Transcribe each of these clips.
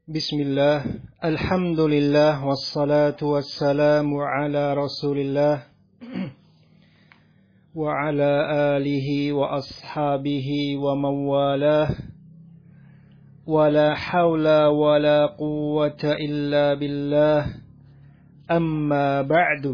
Bismillah, alhamdulillah, wassalatu wassalamu ala rasulillah wa ala alihi wa ashabihi wa mawalah wa la hawla wa la quwwata illa billah amma ba'du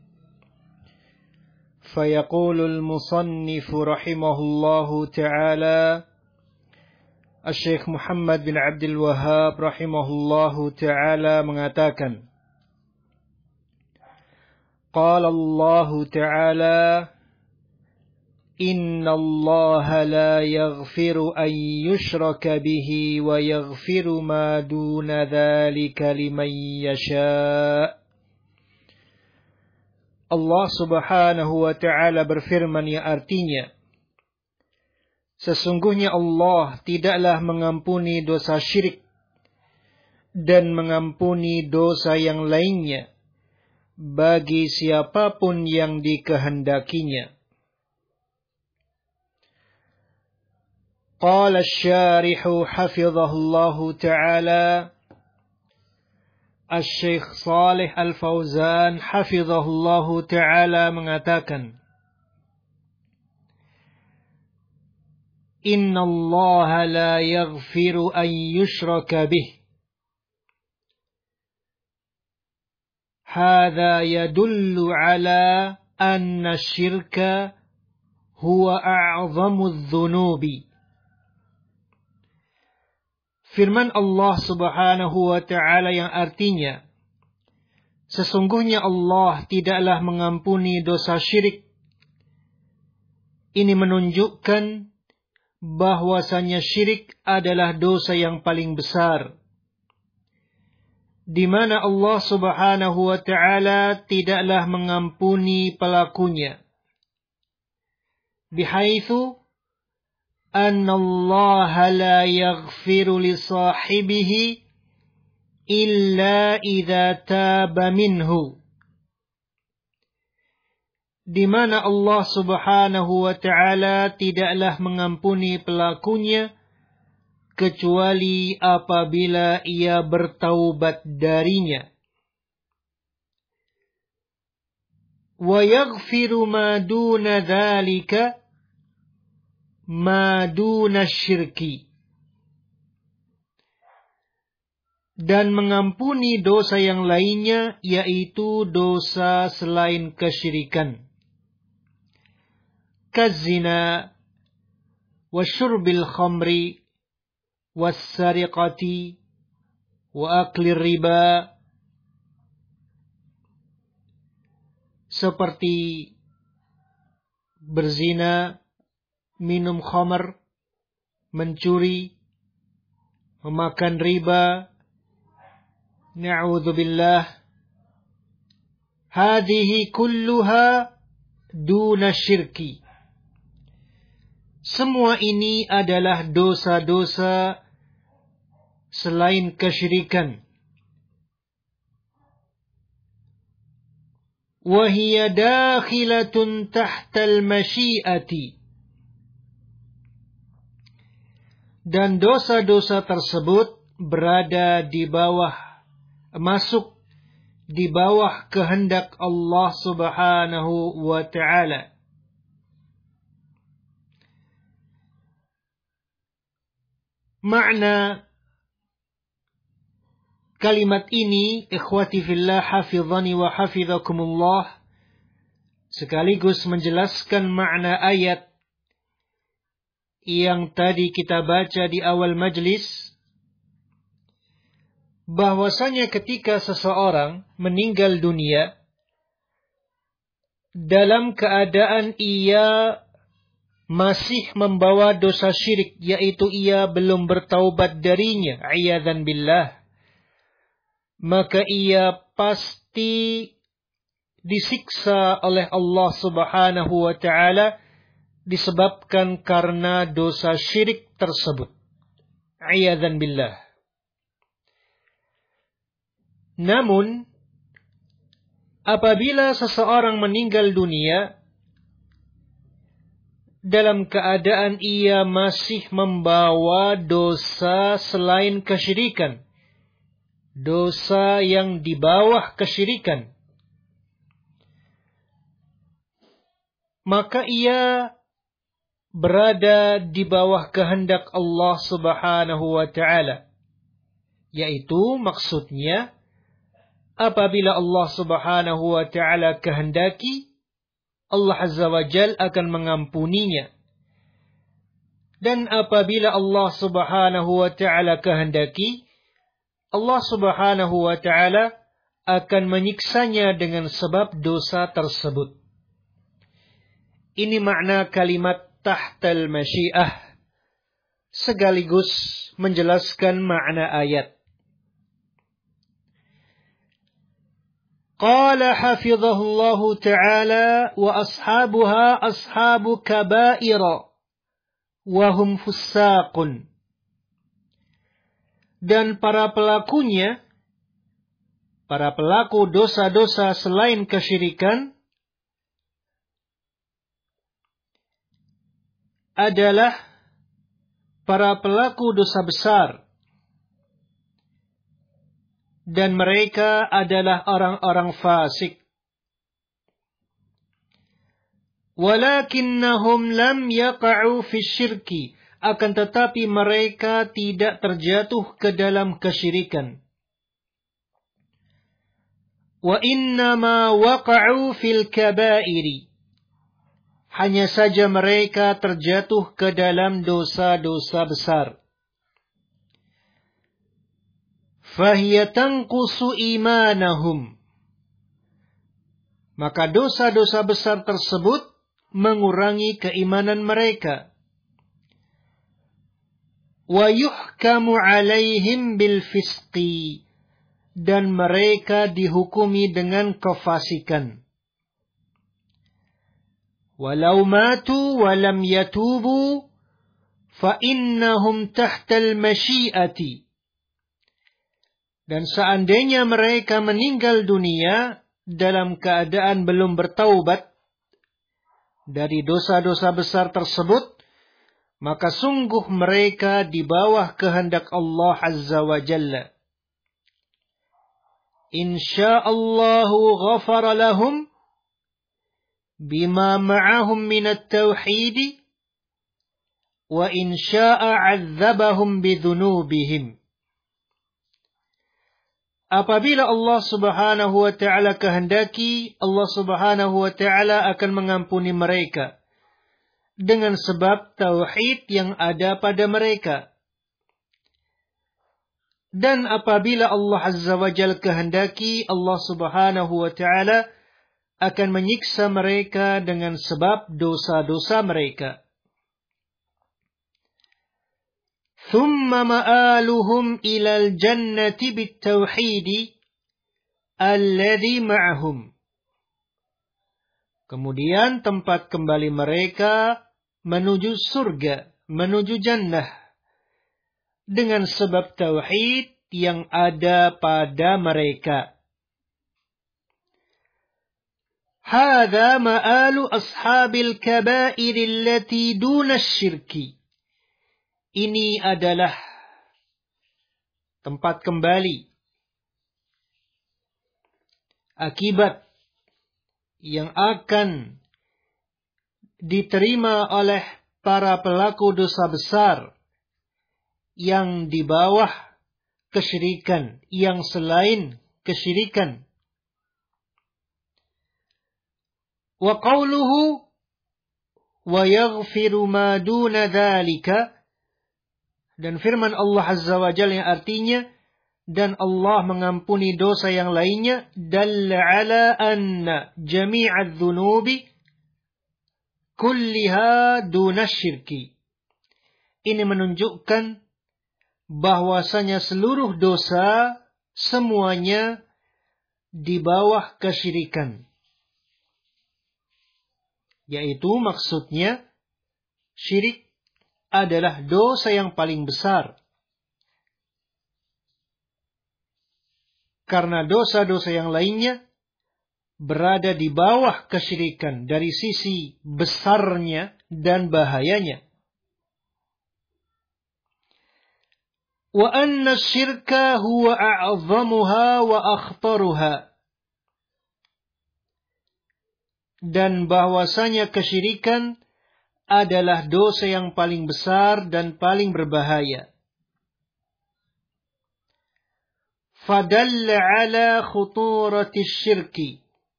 fayaqulul musannifu rahimahullahu ta'ala Syekh Muhammad bin Abdul Wahhab rahimahullahu ta'ala mengatakan, Qala Allah ta'ala, Inna Allah la yaghfiru an yushraka bihi wa yaghfiru ma duna dhalika liman yasha'. Allah subhanahu wa ta'ala berfirman yang artinya, sesungguhnya Allah tidaklah mengampuni dosa syirik dan mengampuni dosa yang lainnya bagi siapapun yang dikehendakinya. Qala asy-syarihu hafizahullahu ta'ala, Asy-Syaikh Shalih Al-Fauzan hafizahullahu ta'ala mengatakan, Inna Allah la yaghfiru an yushraka bih. Hadha yadullu ala anna syirka huwa a'zamu dhunubi. Firman Allah subhanahu wa ta'ala yang artinya, sesungguhnya Allah tidaklah mengampuni dosa syirik. Ini menunjukkan bahwasanya syirik adalah dosa yang paling besar, di mana Allah subhanahu wa ta'ala tidaklah mengampuni pelakunya. Bihaitsu anna Allah la yaghfiru li sahibihi illa idza taba minhu. Di mana Allah subhanahu wa ta'ala tidaklah mengampuni pelakunya kecuali apabila ia bertaubat darinya. Wa yaghfiru ma duna dzalika ma duna syirki. Dan mengampuni dosa yang lainnya, yaitu dosa selain kesyirikan. Kazina wa syurbil khamri was sariqati wa aklir riba, seperti berzina, minum khamr, mencuri, memakan riba, na'udzubillah. Hadhihi kulluha duna syirki. Semua ini adalah dosa-dosa selain kesyirikan. Wa hiya dakhilatun tahtal masyiati. Dan dosa-dosa tersebut berada di bawah, masuk di bawah kehendak Allah subhanahu wa ta'ala. Makna kalimat ini, ikhwati fillah hafizani wa hafizakumullah, sekaligus menjelaskan makna ayat yang tadi kita baca di awal majlis, bahwasanya ketika seseorang meninggal dunia dalam keadaan ia masih membawa dosa syirik, yaitu ia belum bertaubat darinya, a'yadzan billah, maka ia pasti disiksa oleh Allah subhanahu wa ta'ala disebabkan karena dosa syirik tersebut, a'yadzan billah. Namun apabila seseorang meninggal dunia dalam keadaan ia masih membawa dosa selain kesyirikan, dosa yang di bawah kesyirikan, maka ia berada di bawah kehendak Allah Subhanahu wa ta'ala. Yaitu maksudnya, apabila Allah Subhanahu wa ta'ala kehendaki, Allah Azza wa Jal akan mengampuninya. Dan apabila Allah Subhanahu wa ta'ala kehendaki, Allah Subhanahu wa ta'ala akan menyiksanya dengan sebab dosa tersebut. Ini makna kalimat tahtal masyiah, sekaligus menjelaskan makna ayat. Qala hafizahullahu ta'ala wa ashabuha ashabu kabaira wa hum fussaqun. Dan para pelakunya, para pelaku dosa-dosa selain kesyirikan, adalah para pelaku dosa besar. Dan mereka adalah orang-orang fasik. Walakinnahum lam yaqa'u fi syirki. Akan tetapi mereka tidak terjatuh ke dalam kesyirikan. Wa innama waqa'u fil kabairi. Hanya saja mereka terjatuh ke dalam dosa-dosa besar. Fahiya tanqusu imanahum. Maka dosa-dosa besar tersebut mengurangi keimanan mereka. Wa yuhkamu alaihim bil fisqi. Dan mereka dihukumi dengan kefasikan. Walau matu walam yatubu fa innahum tahtal masyiati. Dan seandainya mereka meninggal dunia dalam keadaan belum bertaubat dari dosa-dosa besar tersebut, maka sungguh mereka di bawah kehendak Allah Azza wa Jalla. Insya'allahu ghafara lahum bima ma'ahum minat tauhid wa insya'a 'adzabahum bidhunubihim. Apabila Allah Subhanahu wa ta'ala kehendaki, Allah Subhanahu wa ta'ala akan mengampuni mereka dengan sebab tauhid yang ada pada mereka. Dan apabila Allah Azza wa Jalla kehendaki, Allah Subhanahu wa ta'ala akan menyiksa mereka dengan sebab dosa-dosa mereka. ثم مآلهم إلى الجنة بالتوحيد الذي معهم. Kemudian tempat kembali mereka menuju surga, menuju jannah, dengan sebab tauhid yang ada pada mereka. هذا مآل أصحاب الكبائر التي دون الشرك. Ini adalah tempat kembali, akibat yang akan diterima oleh para pelaku dosa besar yang di bawah kesyirikan, yang selain kesyirikan. Wa qawluhu wa yaghfiru ma duna dzalika. Dan firman Allah Azza wa Jalla yang artinya, dan Allah mengampuni dosa yang lainnya, dalla ala anna jami'adz dzunubi kulliha duna syirki. Ini menunjukkan bahwasanya seluruh dosa semuanya di bawah kesyirikan. Yaitu maksudnya syirik adalah dosa yang paling besar. Karena dosa-dosa yang lainnya berada di bawah kesyirikan dari sisi besarnya dan bahayanya. Wa anna syirka huwa a'zamuha wa akhtaruha. Dan bahwasanya kesyirikan adalah dosa yang paling besar dan paling berbahaya. Fadalla ala khuturati syirki.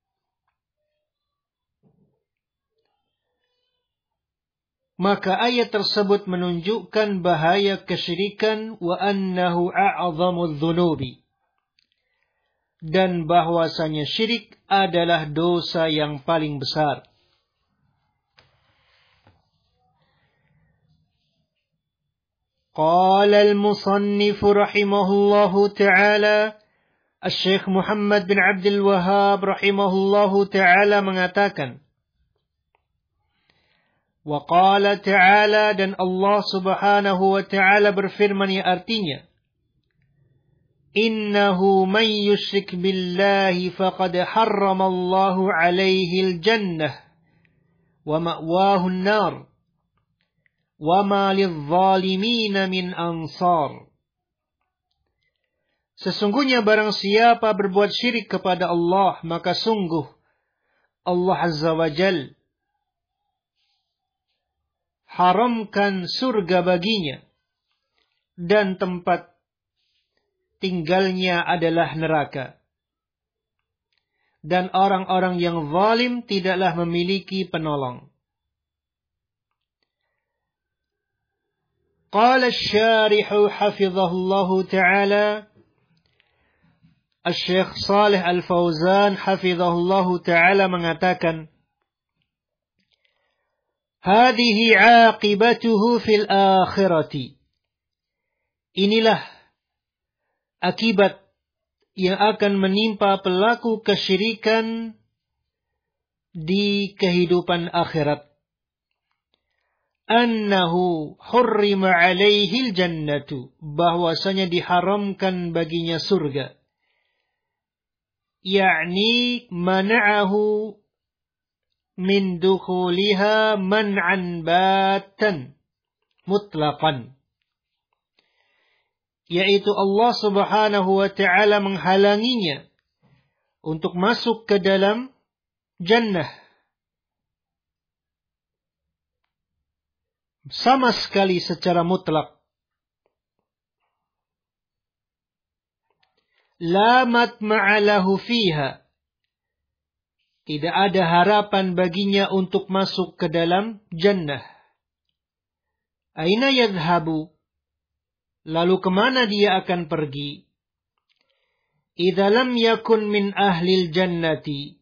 Maka ayat tersebut menunjukkan bahaya kesyirikan wa annahu a'zamudz dzunubi. Dan bahwasanya syirik adalah dosa yang paling besar. Qala al-musannif rahimahullahu ta'ala, Asy-Syaikh Muhammad bin Abdul Wahhab rahimahullahu ta'ala mengatakan, wa qala ta'ala, dan Allah subhanahu wa ta'ala berfirman yang artinya, innahu man yusyrik billahi faqad harramallahu alaihi al-jannah wa ma'wahu an-nar wa ma lidh-dhalimin min ansar. Sesungguhnya barang siapa berbuat syirik kepada Allah, maka sungguh Allah Azza wa Jalla haramkan surga baginya dan tempat tinggalnya adalah neraka. Dan orang-orang yang zalim tidaklah memiliki penolong. Qala asy-syarihu hafizahullahu ta'ala, Asy-Syaikh Shalih Al-Fauzan hafizahullahu ta'ala mengatakan, hadhihi 'aqibatuhu fil akhirati. Inilah akibat yang akan menimpa pelaku kesyirikan di kehidupan akhirat. Annahu hurrima alaihil jannatu, bahwasanya diharamkan baginya surga. Yakni mana'ahu min dukhuliha man'an batan mutlaqan. Yaitu Allah subhanahu wa ta'ala menghalanginya untuk masuk ke dalam jannah. Sama sekali secara mutlak. La matma'a lahu fiha. Tidak ada harapan baginya untuk masuk ke dalam jannah. Aina yadhhabu? Lalu kemana dia akan pergi? Idza lam yakun min ahlil jannati.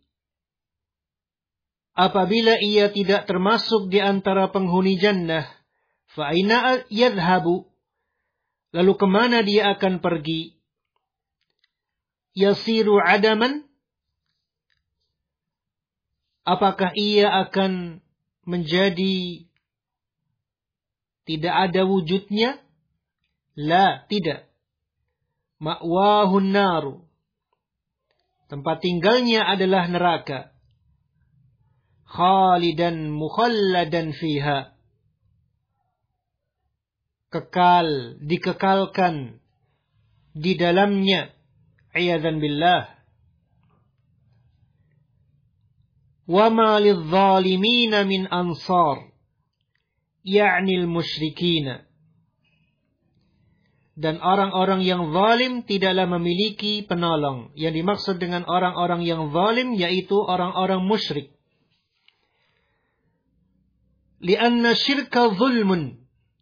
Apabila ia tidak termasuk di antara penghuni jannah, fa aina yadhhabu? Lalu kemana dia akan pergi? Yasiru adaman? Apakah ia akan menjadi tidak ada wujudnya? La, tidak. Ma'wahun naru. Tempat tinggalnya adalah neraka. Khalidan mukhalladan fiha. Kekal, dikekalkan di dalamnya. A'yadzan billah. Wa ma lidh-dhalimina min ansar. Ya'ni al-musyrikina. Dan orang-orang yang zalim tidaklah memiliki penolong. Yang dimaksud dengan orang-orang yang zalim yaitu orang-orang musyrik. Lianna syirka zulmun.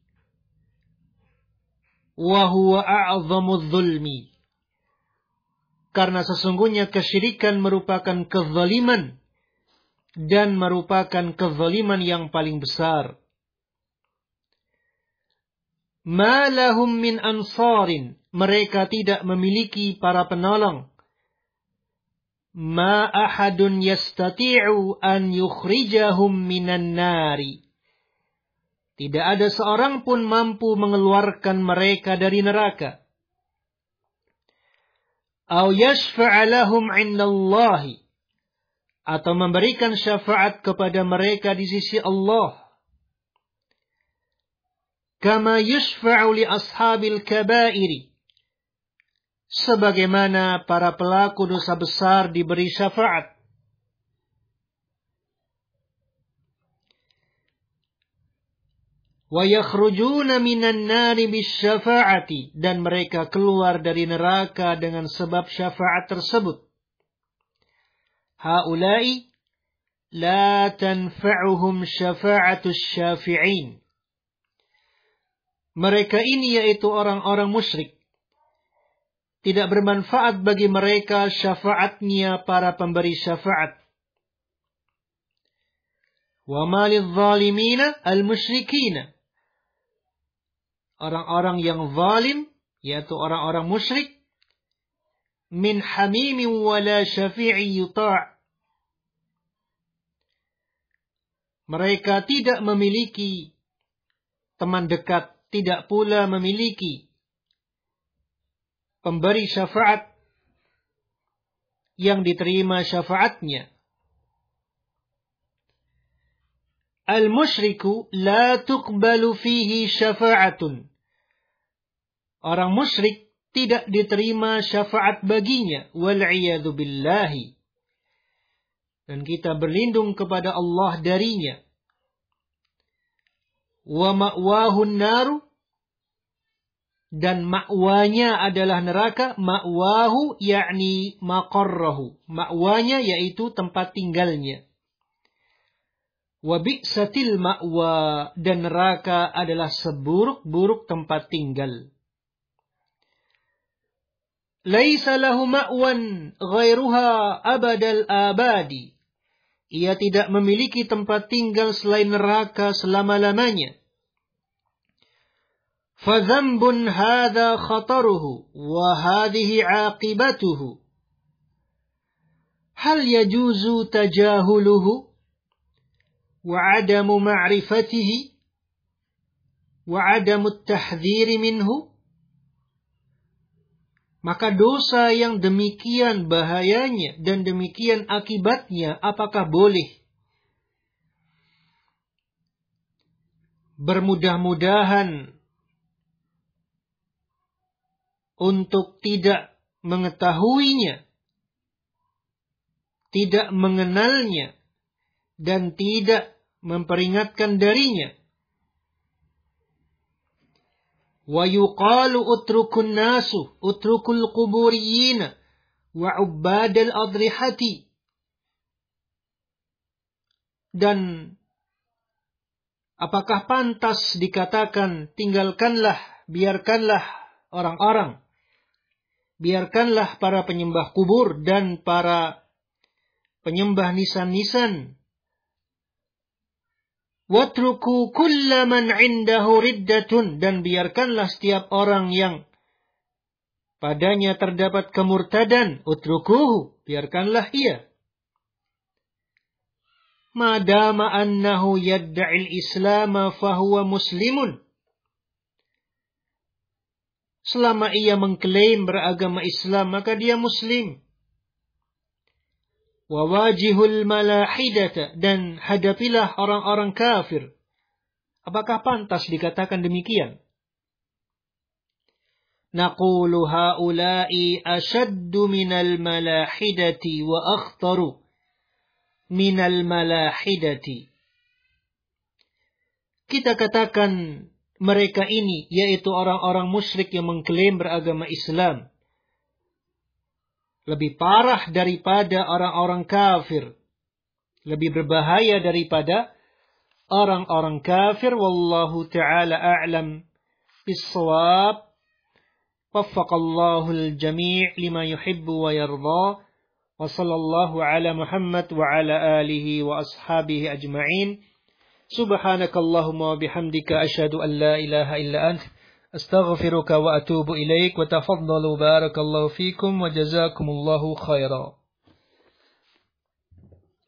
Wa huwa a'zamudz zulmi. Karena sesungguhnya kesyirikan merupakan kezaliman. Dan merupakan kezaliman yang paling besar. Ma lahum min ansarin. Mereka tidak memiliki para penolong. Ma ahadun yastati'u an yukhrijahum minan nari. Tidak ada seorang pun mampu mengeluarkan mereka dari neraka. Au yashfa'a lahum 'indallahi. Atau memberikan syafaat kepada mereka di sisi Allah. Kama yushfa'u li ashabil kabairi. Sebagaimana para pelaku dosa besar diberi syafaat. Wa yakhrujuna minan nari bisyafa'ati. Dan mereka keluar dari neraka dengan sebab syafaat tersebut. Haulai la tanfa'uhum syafa'atus syafi'in. Mereka ini yaitu orang-orang musyrik. Tidak bermanfaat bagi mereka syafaatnya para pemberi syafaat. Wa malidh zalimina al-musyrikina. Orang-orang yang zalim, yaitu orang-orang musyrik, min hamimin wala syafi'i yuta'. Mereka tidak memiliki teman dekat, tidak pula memiliki pemberi syafaat yang diterima syafaatnya. Al-musyriku la tuqbalu fihi syafa'atun. Orang musyrik tidak diterima syafaat baginya. Wal'iyadu billahi. Dan kita berlindung kepada Allah darinya. Wa ma'wahun naru. Dan ma'wanya adalah neraka. Ma'wahu yakni maqarrahu. Ma'wanya yaitu tempat tinggalnya. Wa bi'satil ma'wa. Dan neraka adalah seburuk-buruk tempat tinggal. Laisa lahu ma'wan ghairuha abadal abadi. Ia tidak memiliki tempat tinggal selain neraka selama-lamanya. Fadzambun hadha khataruhu wa hadhihi aqibatuhu. Hal yajuzu tajahuluhu wa adamu ma'rifatihi wa adamu at-tahdhiri minhu. Maka dosa yang demikian bahayanya dan demikian akibatnya, apakah boleh bermudah-mudahan untuk tidak mengetahuinya, tidak mengenalnya, dan tidak memperingatkan darinya? Wa yuqalu utrukun nasu, utrukul quburiyina, wa ubbadal adrihati. Dan apakah pantas dikatakan tinggalkanlah, biarkanlah orang-orang, biarkanlah para penyembah kubur dan para penyembah nisan-nisan. Watruku kulla man indahu riddatun. Dan biarkanlah setiap orang yang padanya terdapat kemurtadan. Utrukuhu. Biarkanlah ia. Madama annahu yadda'il islama fahuwa muslimun. Selama ia mengklaim beragama Islam, maka dia muslim. Wawajihul malahidata. Dan hadapilah orang-orang kafir. Apakah pantas dikatakan demikian? Naqulu haula'i ashaddu minal malahidati wa akhtaru minal malahidati. Kita katakan mereka ini, yaitu orang-orang musyrik yang mengklaim beragama Islam, lebih parah daripada orang-orang kafir. Lebih berbahaya daripada orang-orang kafir. Wallahu ta'ala a'lam bis-shawab. Waffaqallahu al-jami' lima yuhibbu wa yarda. Wa sallallahu ala Muhammad wa ala alihi wa ashabihi ajma'in. Subhanakallahumma wa bihamdika asyhadu an la ilaha illa anta أستغفرك وأتوب إليك وتفضلوا بارك الله فيكم وجزاكم الله خيرا.